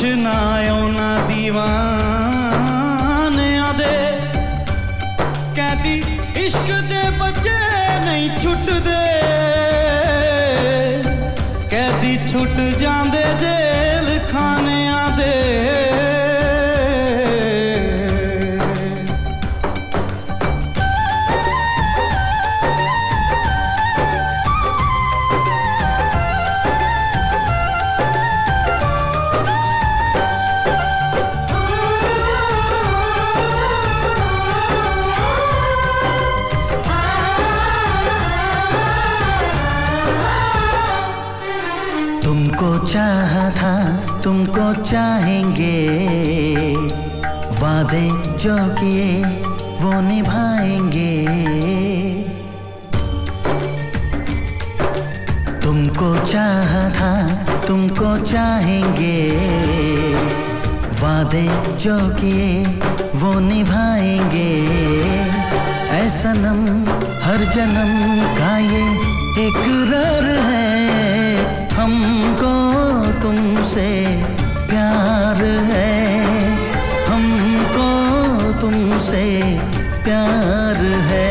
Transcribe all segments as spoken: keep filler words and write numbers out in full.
ना ना दीवाने आदे कहती इश्क दे बच्चे नहीं छुट दे कहती छुट जांदे जेल खाने आदे चाहा था तुमको चाहेंगे वादे जो किए वो निभाएंगे तुमको चाहा था तुमको चाहेंगे वादे जो किए वो निभाएंगे ऐ सनम हर जन्म का ये इकरार है हमको तुमसे प्यार है हमको तुमसे प्यार है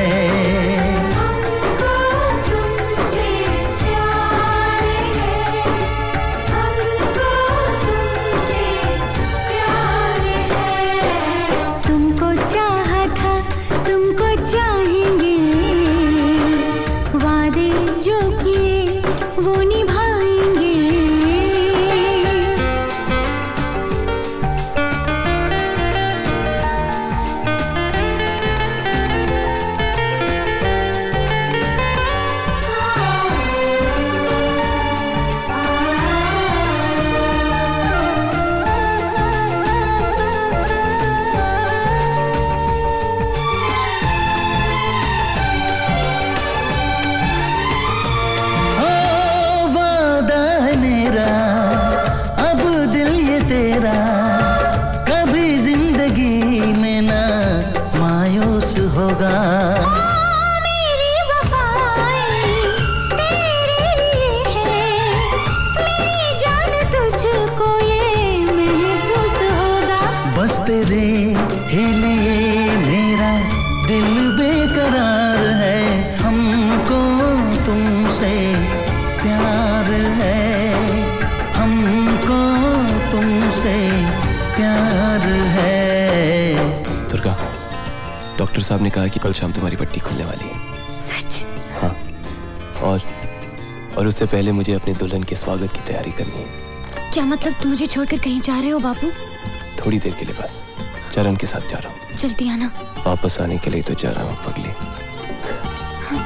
डॉक्टर साहब ने कहा कि कल शाम तुम्हारी पट्टी खुलने वाली है। सच? हाँ, और और उससे पहले मुझे अपने दुल्हन के स्वागत की तैयारी करनी है। क्या मतलब तुम मुझे छोड़कर कहीं जा रहे हो बाबू? थोड़ी देर के लिए बस, चरण के साथ जा रहा हूँ। जल्दी आना। वापस आने के लिए तो जा रहा हूँ पगली। हाँ।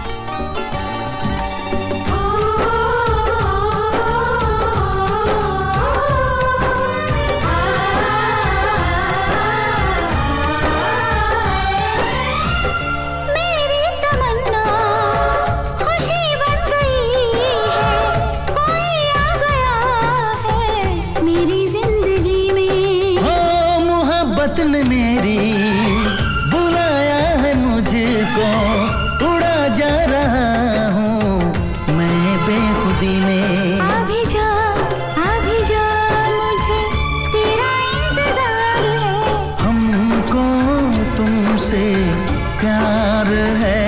ने मेरी बुलाया है मुझको उड़ा जा रहा हूँ मैं बेखुदी में अभी जा अभी जा मुझे तेरा इंतजार है हमको तुमसे प्यार है